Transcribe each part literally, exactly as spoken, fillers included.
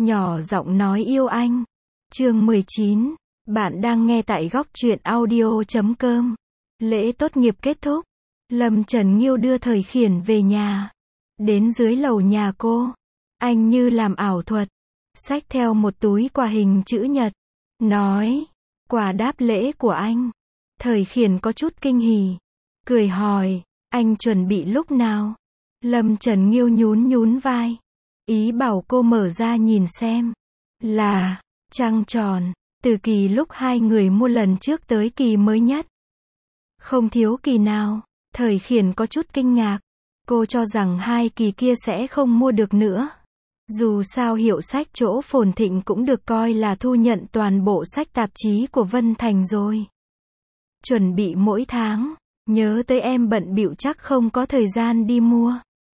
nhỏ giọng nói yêu anh. Chương mười chín. Bạn đang nghe tại góc truyện audio chấm com. Lễ tốt nghiệp kết thúc. Lâm Trần Nghiêu đưa Thời Khiển về nhà. Đến dưới lầu nhà cô. Anh như làm ảo thuật. Xách theo một túi quà hình chữ nhật. Nói. Quà đáp lễ của anh. Thời Khiển có chút kinh hỉ. Cười hỏi. Anh chuẩn bị lúc nào? Lâm Trần Nghiêu nhún nhún vai. Ý bảo cô mở ra nhìn xem. Là. Trăng tròn. Từ kỳ lúc hai người mua lần trước tới kỳ mới nhất. Không thiếu kỳ nào. Thời Khiển có chút kinh ngạc. Cô cho rằng hai kỳ kia sẽ không mua được nữa. Dù sao hiệu sách chỗ Phồn Thịnh cũng được coi là thu nhận toàn bộ sách tạp chí của Vân Thành rồi. Chuẩn bị mỗi tháng. Nhớ tới em bận bịu chắc không có thời gian đi mua.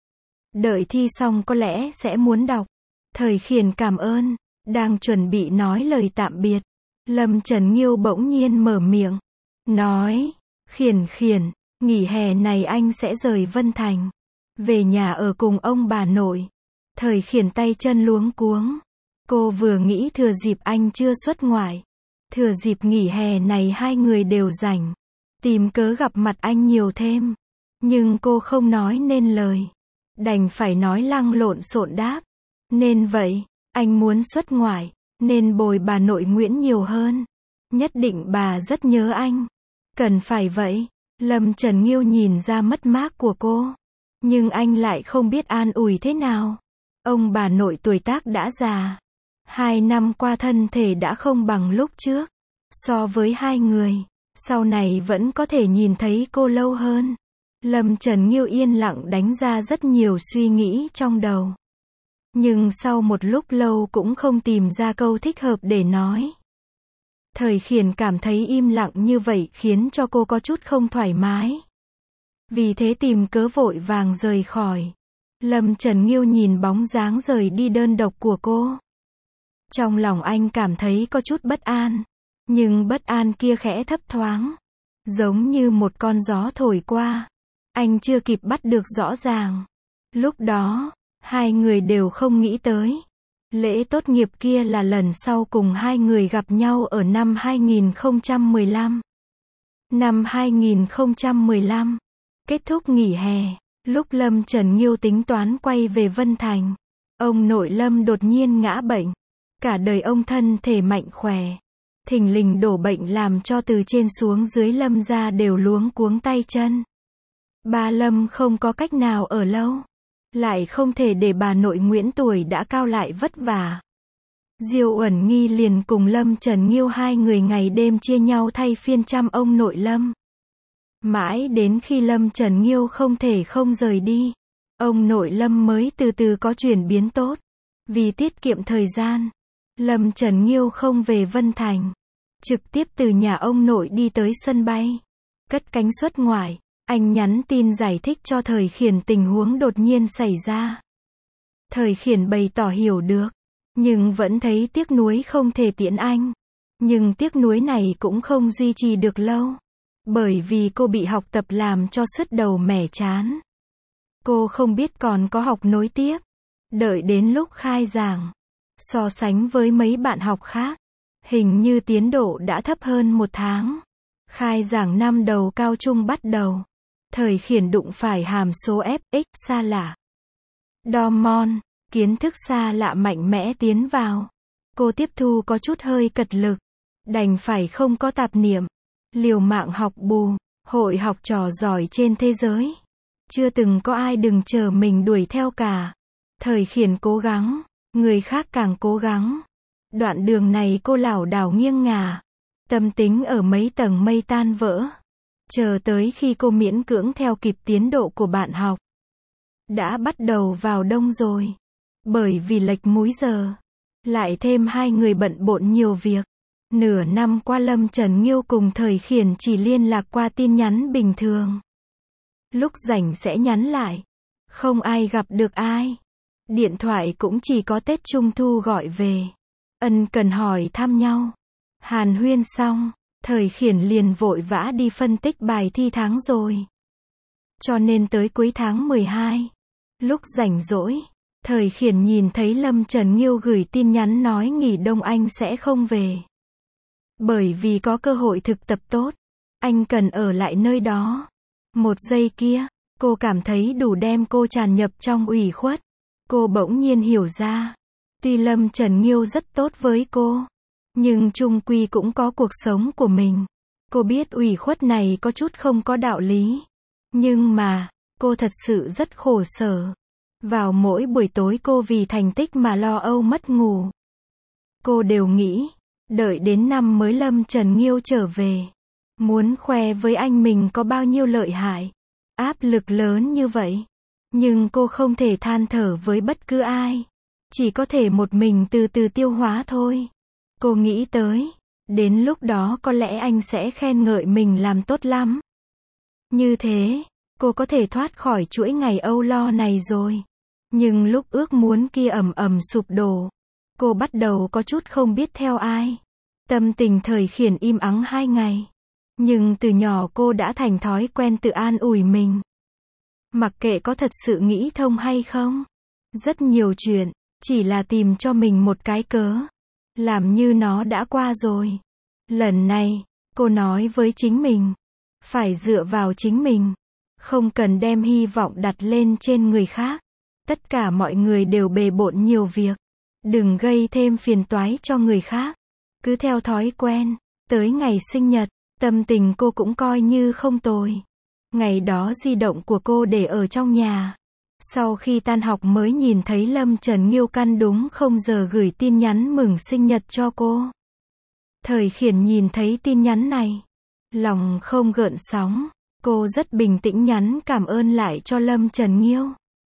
Đợi thi xong có lẽ sẽ muốn đọc. Thời Khiển cảm ơn. Đang chuẩn bị nói lời tạm biệt. Lâm Trần Nghiêu bỗng nhiên mở miệng. Nói. Khiển Khiển. Nghỉ hè này anh sẽ rời Vân Thành. Về nhà ở cùng ông bà nội. Thời Khiển tay chân luống cuống. Cô vừa nghĩ thừa dịp anh chưa xuất ngoại. Thừa dịp nghỉ hè này hai người đều rảnh. Tìm cớ gặp mặt anh nhiều thêm. Nhưng cô không nói nên lời. Đành phải nói lăng lộn xộn đáp. Nên vậy, anh muốn xuất ngoại. Nên bồi bà nội Nguyễn nhiều hơn. Nhất định bà rất nhớ anh. Cần phải vậy. Lâm Trần Nghiêu nhìn ra mất mát của cô. Nhưng anh lại không biết an ủi thế nào. Ông bà nội tuổi tác đã già. Hai năm qua thân thể đã không bằng lúc trước. So với hai người, sau này vẫn có thể nhìn thấy cô lâu hơn. Lâm Trần Nghiêu yên lặng đánh ra rất nhiều suy nghĩ trong đầu. Nhưng sau một lúc lâu cũng không tìm ra câu thích hợp để nói. Thời Khiển cảm thấy im lặng như vậy khiến cho cô có chút không thoải mái. Vì thế tìm cớ vội vàng rời khỏi. Lâm Trần Nghiêu nhìn bóng dáng rời đi đơn độc của cô. Trong lòng anh cảm thấy có chút bất an. Nhưng bất an kia khẽ thấp thoáng. Giống như một con gió thổi qua. Anh chưa kịp bắt được rõ ràng. Lúc đó, hai người đều không nghĩ tới. Lễ tốt nghiệp kia là lần sau cùng hai người gặp nhau ở năm hai nghìn không trăm mười lăm. Năm hai nghìn không trăm mười lăm, kết thúc nghỉ hè, lúc Lâm Trần Nghiêu tính toán quay về Vân Thành, ông nội Lâm đột nhiên ngã bệnh. Cả đời ông thân thể mạnh khỏe, thình lình đổ bệnh làm cho từ trên xuống dưới Lâm gia đều luống cuống tay chân. Ba Lâm không có cách nào ở lâu. Lại không thể để bà nội Nguyễn tuổi đã cao lại vất vả. Diêu Uẩn Nghi liền cùng Lâm Trần Nghiêu hai người ngày đêm chia nhau thay phiên chăm ông nội Lâm. Mãi đến khi Lâm Trần Nghiêu không thể không rời đi, ông nội Lâm mới từ từ có chuyển biến tốt. Vì tiết kiệm thời gian, Lâm Trần Nghiêu không về Vân Thành. Trực tiếp từ nhà ông nội đi tới sân bay. Cất cánh xuất ngoại. Anh nhắn tin giải thích cho Thời Khiển tình huống đột nhiên xảy ra. Thời Khiển bày tỏ hiểu được. Nhưng vẫn thấy tiếc nuối không thể tiễn anh. Nhưng tiếc nuối này cũng không duy trì được lâu. Bởi vì cô bị học tập làm cho sứt đầu mẻ chán. Cô không biết còn có học nối tiếp. Đợi đến lúc khai giảng. So sánh với mấy bạn học khác. Hình như tiến độ đã thấp hơn một tháng. Khai giảng năm đầu cao trung bắt đầu. Thời Khiển đụng phải hàm số ép ích xa lạ. Dormon, kiến thức xa lạ mạnh mẽ tiến vào. Cô tiếp thu có chút hơi cật lực. Đành phải không có tạp niệm. Liều mạng học bù, hội học trò giỏi trên thế giới. Chưa từng có ai đừng chờ mình đuổi theo cả. Thời Khiển cố gắng, người khác càng cố gắng. Đoạn đường này cô lảo đảo nghiêng ngả. Tâm tính ở mấy tầng mây tan vỡ. Chờ tới khi cô miễn cưỡng theo kịp tiến độ của bạn học. Đã bắt đầu vào đông rồi. Bởi vì lệch múi giờ. Lại thêm hai người bận bộn nhiều việc. Nửa năm qua Lâm Trần Nghiêu cùng Thời Khiển chỉ liên lạc qua tin nhắn bình thường. Lúc rảnh sẽ nhắn lại. Không ai gặp được ai. Điện thoại cũng chỉ có Tết Trung Thu gọi về. Ân cần hỏi thăm nhau. Hàn huyên xong. Thời Khiển liền vội vã đi phân tích bài thi tháng rồi. Cho nên tới cuối tháng mười hai, lúc rảnh rỗi, Thời Khiển nhìn thấy Lâm Trần Nghiêu gửi tin nhắn nói nghỉ đông anh sẽ không về. Bởi vì có cơ hội thực tập tốt, anh cần ở lại nơi đó. Một giây kia, cô cảm thấy đủ đem cô tràn nhập trong ủy khuất. Cô bỗng nhiên hiểu ra, tuy Lâm Trần Nghiêu rất tốt với cô, nhưng chung quy cũng có cuộc sống của mình. Cô biết ủy khuất này có chút không có đạo lý. Nhưng mà, cô thật sự rất khổ sở. Vào mỗi buổi tối cô vì thành tích mà lo âu mất ngủ. Cô đều nghĩ, đợi đến năm mới Lâm Trần Nghiêu trở về, muốn khoe với anh mình có bao nhiêu lợi hại. Áp lực lớn như vậy. Nhưng cô không thể than thở với bất cứ ai. Chỉ có thể một mình từ từ tiêu hóa thôi. Cô nghĩ tới, đến lúc đó có lẽ anh sẽ khen ngợi mình làm tốt lắm. Như thế, cô có thể thoát khỏi chuỗi ngày âu lo này rồi. Nhưng lúc ước muốn kia ầm ầm sụp đổ, cô bắt đầu có chút không biết theo ai. Tâm tình Thời Khiển im ắng hai ngày. Nhưng từ nhỏ cô đã thành thói quen tự an ủi mình. Mặc kệ có thật sự nghĩ thông hay không. Rất nhiều chuyện, chỉ là tìm cho mình một cái cớ. Làm như nó đã qua rồi. Lần này, cô nói với chính mình. Phải dựa vào chính mình. Không cần đem hy vọng đặt lên trên người khác. Tất cả mọi người đều bề bộn nhiều việc. Đừng gây thêm phiền toái cho người khác. Cứ theo thói quen, tới ngày sinh nhật, tâm tình cô cũng coi như không tồi. Ngày đó di động của cô để ở trong nhà. Sau khi tan học mới nhìn thấy Lâm Trần Nghiêu căn đúng không giờ gửi tin nhắn mừng sinh nhật cho cô. Thời Khiển nhìn thấy tin nhắn này. Lòng không gợn sóng. Cô rất bình tĩnh nhắn cảm ơn lại cho Lâm Trần Nghiêu.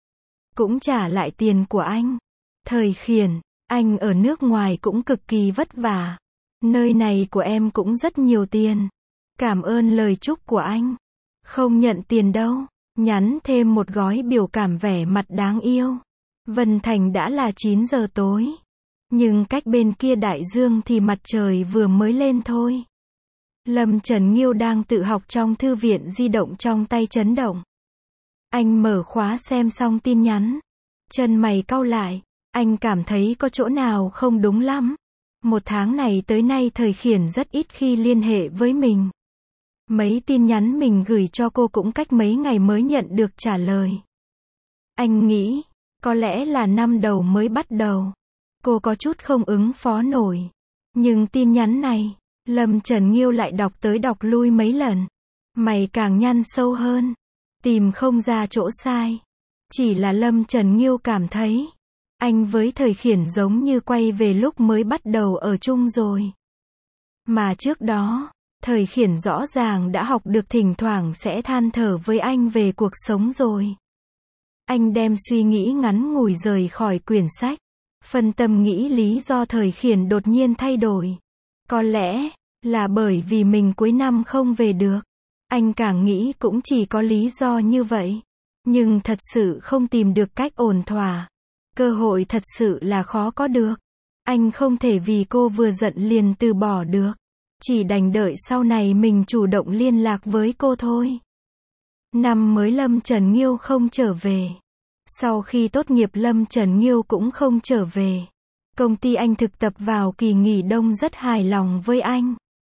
Cũng trả lại tiền của anh. Thời Khiển, anh ở nước ngoài cũng cực kỳ vất vả. Nơi này của em cũng rất nhiều tiền. Cảm ơn lời chúc của anh. Không nhận tiền đâu. Nhắn thêm một gói biểu cảm vẻ mặt đáng yêu. Vân Thành đã là chín giờ tối. Nhưng cách bên kia đại dương thì mặt trời vừa mới lên thôi. Lâm Trần Nghiêu đang tự học trong thư viện di động trong tay chấn động. Anh mở khóa xem xong tin nhắn. Chân mày cau lại. Anh cảm thấy có chỗ nào không đúng lắm. Một tháng này tới nay Thời Khiển rất ít khi liên hệ với mình. Mấy tin nhắn mình gửi cho cô cũng cách mấy ngày mới nhận được trả lời. Anh nghĩ, có lẽ là năm đầu mới bắt đầu. Cô có chút không ứng phó nổi. Nhưng tin nhắn này, Lâm Trần Nghiêu lại đọc tới đọc lui mấy lần. Mày càng nhăn sâu hơn. Tìm không ra chỗ sai. Chỉ là Lâm Trần Nghiêu cảm thấy, anh với Thời Khiển giống như quay về lúc mới bắt đầu ở chung rồi. Mà trước đó, Thời Khiển rõ ràng đã học được thỉnh thoảng sẽ than thở với anh về cuộc sống rồi. Anh đem suy nghĩ ngắn ngủi rời khỏi quyển sách. Phân tâm nghĩ lý do Thời Khiển đột nhiên thay đổi. Có lẽ, là bởi vì mình cuối năm không về được. Anh càng nghĩ cũng chỉ có lý do như vậy. Nhưng thật sự không tìm được cách ổn thỏa. Cơ hội thật sự là khó có được. Anh không thể vì cô vừa giận liền từ bỏ được. Chỉ đành đợi sau này mình chủ động liên lạc với cô thôi. Năm mới Lâm Trần Nghiêu không trở về. Sau khi tốt nghiệp Lâm Trần Nghiêu cũng không trở về. Công ty anh thực tập vào kỳ nghỉ đông rất hài lòng với anh.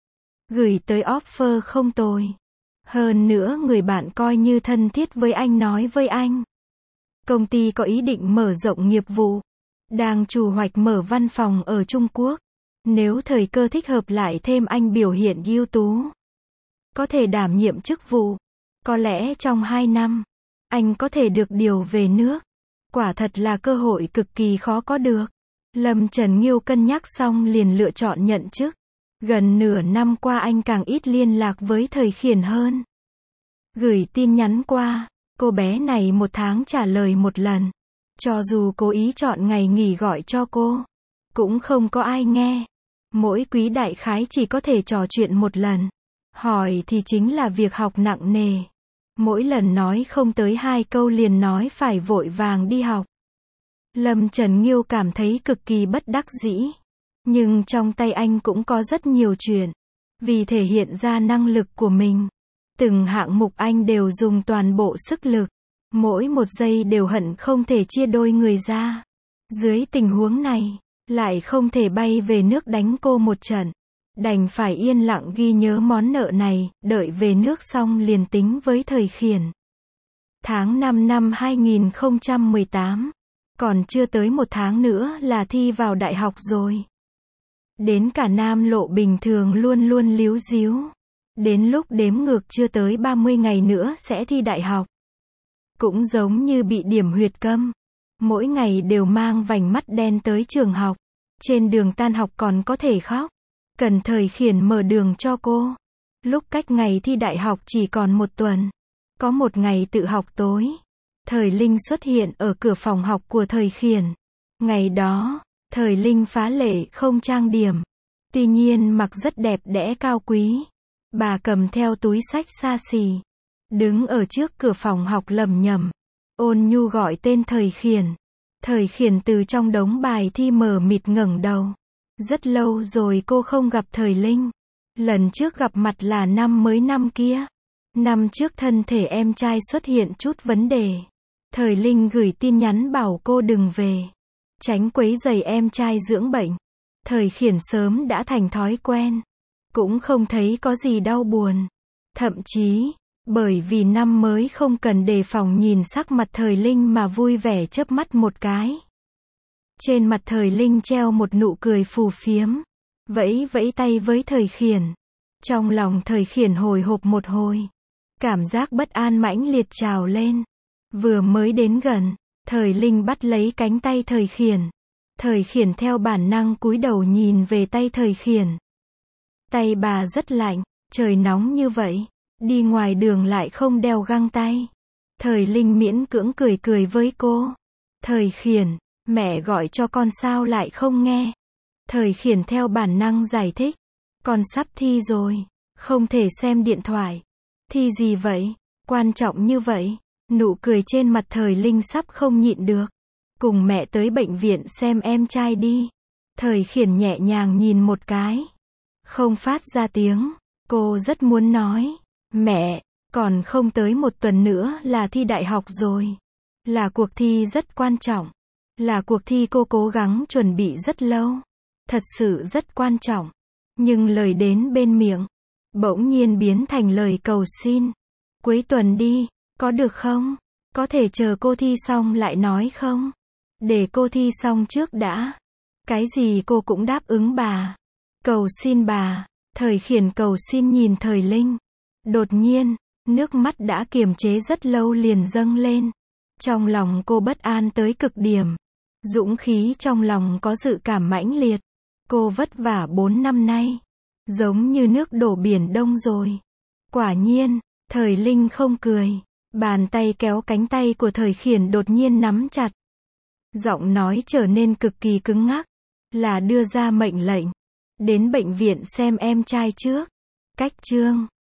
Gửi tới offer không tồi. Hơn nữa người bạn coi như thân thiết với anh nói với anh. Công ty có ý định mở rộng nghiệp vụ. Đang chủ hoạch mở văn phòng ở Trung Quốc. Nếu thời cơ thích hợp lại thêm anh biểu hiện ưu tú. Có thể đảm nhiệm chức vụ. Có lẽ trong hai năm, anh có thể được điều về nước. Quả thật là cơ hội cực kỳ khó có được. Lâm Trần Nghiêu cân nhắc xong liền lựa chọn nhận chức. Gần nửa năm qua anh càng ít liên lạc với Thời Khiển hơn. Gửi tin nhắn qua, cô bé này một tháng trả lời một lần. Cho dù cố ý chọn ngày nghỉ gọi cho cô, cũng không có ai nghe. Mỗi quý đại khái chỉ có thể trò chuyện một lần. Hỏi thì chính là việc học nặng nề. Mỗi lần nói không tới hai câu liền nói phải vội vàng đi học. Lâm Trần Nghiêu cảm thấy cực kỳ bất đắc dĩ. Nhưng trong tay anh cũng có rất nhiều chuyện. Vì thể hiện ra năng lực của mình, từng hạng mục anh đều dùng toàn bộ sức lực. Mỗi một giây đều hận không thể chia đôi người ra. Dưới tình huống này, lại không thể bay về nước đánh cô một trận. Đành phải yên lặng ghi nhớ món nợ này, đợi về nước xong liền tính với Thời Khiển. Tháng năm năm hai nghìn không trăm mười tám, còn chưa tới một tháng nữa là thi vào đại học rồi. Đến cả Nam Lộ bình thường luôn luôn líu díu. Đến lúc đếm ngược chưa tới ba mươi ngày nữa sẽ thi đại học. Cũng giống như bị điểm huyệt câm. Mỗi ngày đều mang vành mắt đen tới trường học. Trên đường tan học còn có thể khóc. Cần Thời Khiển mở đường cho cô. Lúc cách ngày thi đại học chỉ còn một tuần. Có một ngày tự học tối. Thời Linh xuất hiện ở cửa phòng học của Thời Khiển. Ngày đó, Thời Linh phá lệ không trang điểm. Tuy nhiên mặc rất đẹp đẽ cao quý. Bà cầm theo túi xách xa xỉ. Đứng ở trước cửa phòng học lẩm nhẩm. Ôn nhu gọi tên Thời Khiển. Thời Khiển từ trong đống bài thi mờ mịt ngẩng đầu. Rất lâu rồi cô không gặp Thời Linh. Lần trước gặp mặt là năm mới năm kia. Năm trước thân thể em trai xuất hiện chút vấn đề. Thời Linh gửi tin nhắn bảo cô đừng về. Tránh quấy rầy em trai dưỡng bệnh. Thời Khiển sớm đã thành thói quen. Cũng không thấy có gì đau buồn. Thậm chí, bởi vì năm mới không cần đề phòng nhìn sắc mặt Thời Linh mà vui vẻ chớp mắt một cái. Trên mặt Thời Linh treo một nụ cười phù phiếm. Vẫy vẫy tay với Thời Khiển. Trong lòng Thời Khiển hồi hộp một hồi. Cảm giác bất an mãnh liệt trào lên. Vừa mới đến gần, Thời Linh bắt lấy cánh tay Thời Khiển. Thời Khiển theo bản năng cúi đầu nhìn về tay Thời Khiển. Tay bà rất lạnh, trời nóng như vậy. Đi ngoài đường lại không đeo găng tay. Thời Linh miễn cưỡng cười cười với cô. Thời Khiển, mẹ gọi cho con sao lại không nghe. Thời Khiển theo bản năng giải thích. Con sắp thi rồi, không thể xem điện thoại. Thi gì vậy? Quan trọng như vậy? Nụ cười trên mặt Thời Linh sắp không nhịn được. Cùng mẹ tới bệnh viện xem em trai đi. Thời Khiển nhẹ nhàng nhìn một cái. Không phát ra tiếng. Cô rất muốn nói. Mẹ, còn không tới một tuần nữa là thi đại học rồi. Là cuộc thi rất quan trọng. Là cuộc thi cô cố gắng chuẩn bị rất lâu. Thật sự rất quan trọng. Nhưng lời đến bên miệng, bỗng nhiên biến thành lời cầu xin. Cuối tuần đi, có được không? Có thể chờ cô thi xong lại nói không? Để cô thi xong trước đã. Cái gì cô cũng đáp ứng bà. Cầu xin bà. Thời Khiển cầu xin nhìn Thời Linh. Đột nhiên, nước mắt đã kiềm chế rất lâu liền dâng lên. Trong lòng cô bất an tới cực điểm. Dũng khí trong lòng có dự cảm mãnh liệt. Cô vất vả bốn năm nay. Giống như nước đổ biển đông rồi. Quả nhiên, Thời Linh không cười. Bàn tay kéo cánh tay của Thời Khiển đột nhiên nắm chặt. Giọng nói trở nên cực kỳ cứng ngắc. Là đưa ra mệnh lệnh. Đến bệnh viện xem em trai trước. Cách chương